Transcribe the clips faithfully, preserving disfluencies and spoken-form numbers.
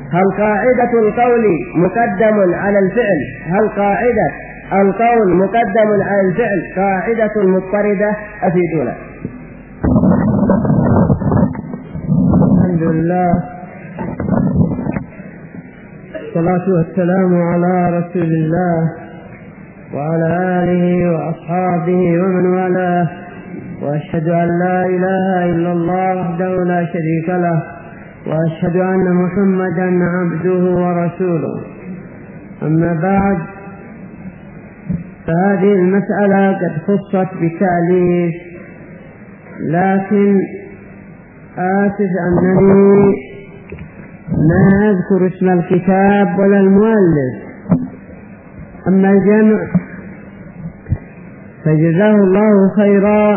هل قاعدة القول مقدم على الفعل هل قاعدة القول مقدم على الفعل قاعدة مضطردة؟ أفيدونا. الحمد لله والصلاة والسلام على رسول الله وعلى آله وأصحابه ومن والاه، وأشهد أن لا إله إلا الله وحده لا شريك له، وأشهد أن محمدا عبده ورسوله. أما بعد، فهذه المسألة قد خصت بتأليف، لكن آسف أنني ما أذكر اسم الكتاب ولا المؤلف. أما الجمع فجزاه الله خيرا،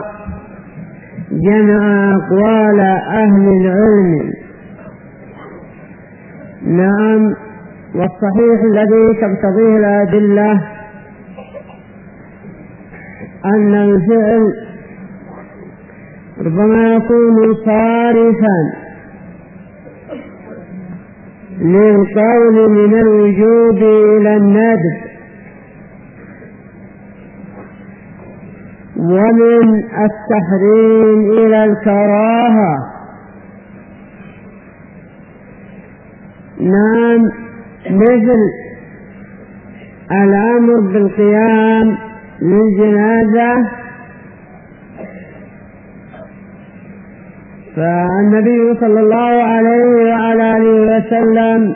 جمع أقوال أهل العلم. نعم، والصحيح الذي تقتضيه الأدلة أن الفعل ربما يكون صارفا للقول من الوجوب إلى الندب، ومن التحريم إلى الكراهة. نعم، مثل الأمر بالقيام للجنازة، فالنبي صلى الله عليه وعلى آله وسلم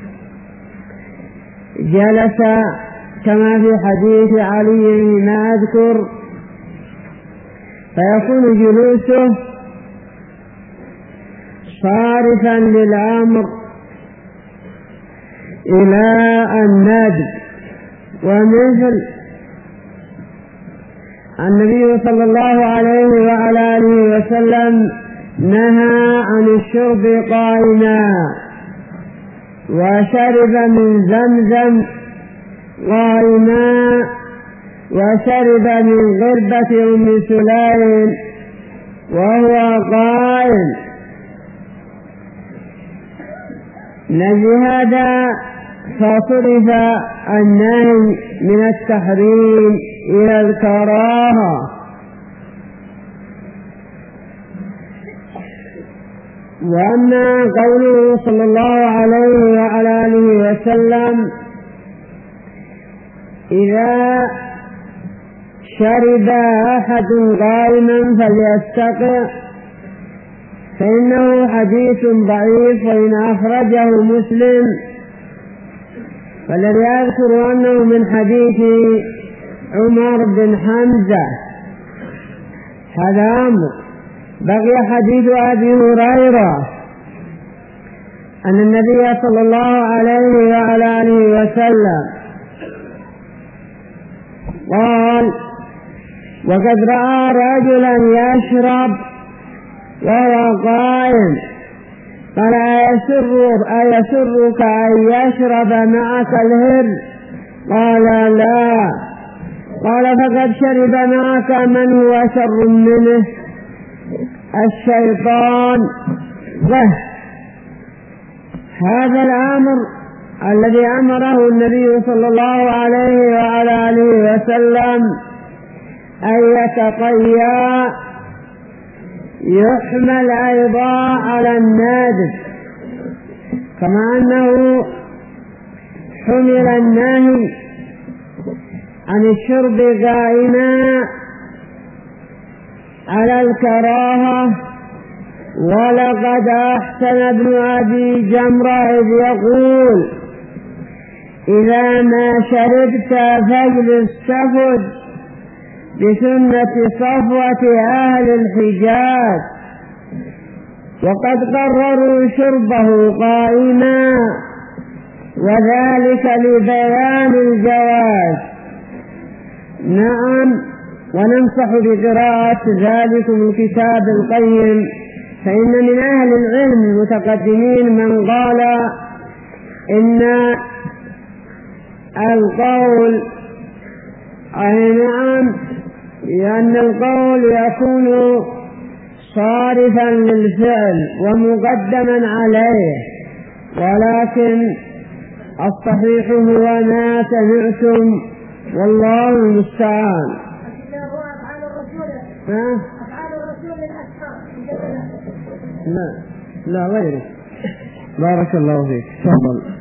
جلس كما في حديث علي ما أذكر، فيكون جلوسه صارفا للأمر إلى الندب. ومثل النبي صلى الله عليه وعلى آله وسلم نهى عن الشرب قائما، وشرب من زمزم قائما، وشرب من غربة أم سليم وهو قائم. لهذا فصرف النهي من التحريم إلى الكراهة. وأما قوله صلى الله عليه وعلى آله وسلم إذا شرب أحد قائما فليستقع، فإنه حديث ضعيف، وإن أخرجه مسلم فالذي أذكر أنه من حديث عمر بن حمزة. هذا أمر. بقي حديث أبي هريرة أن النبي صلى الله عليه وعلى آله وسلم قال: وقد رأى رجلا يشرب وهو قائم، قال: أيسرك أن يشرب معك الهر؟ قال: لا. قال: فقد شرب معك من هو شر منه، الشيطان. به هذا الأمر الذي أمره النبي صلى الله عليه وعلى آله وسلم أن يتقيا يحمل أيضا على النادب، كما أنه حمل النهي عن الشرب قائما على الكراهة. ولقد أحسن ابن أبي جمرة إذ يقول: إذا ما شربت فاجلس تفد بسنة صفوة أهل الحجاز. وقد قرروا شربه قائما، وذلك لبيان الجواز. نعم، وننصح بقراءة ذلكم الكتاب القيم، فإن من أهل العلم المتقدمين من قال إن القول أي نعم لأن القول يكون صارفا للفعل ومقدما عليه، ولكن الصحيح هو ما سمعتم والله المستعان. ها؟ لا لا غيره. بارك الله فيك. تفضل.